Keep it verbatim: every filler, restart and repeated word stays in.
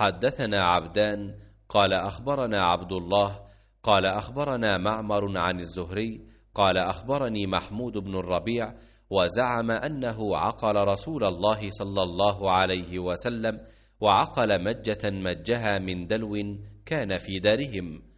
حدثنا عبدان قال أخبرنا عبد الله قال أخبرنا معمر عن الزهري قال أخبرني محمود بن الربيع وزعم أنه عقل رسول الله صلى الله عليه وسلم، وعقل مجة مجها من دلو كان في دارهم،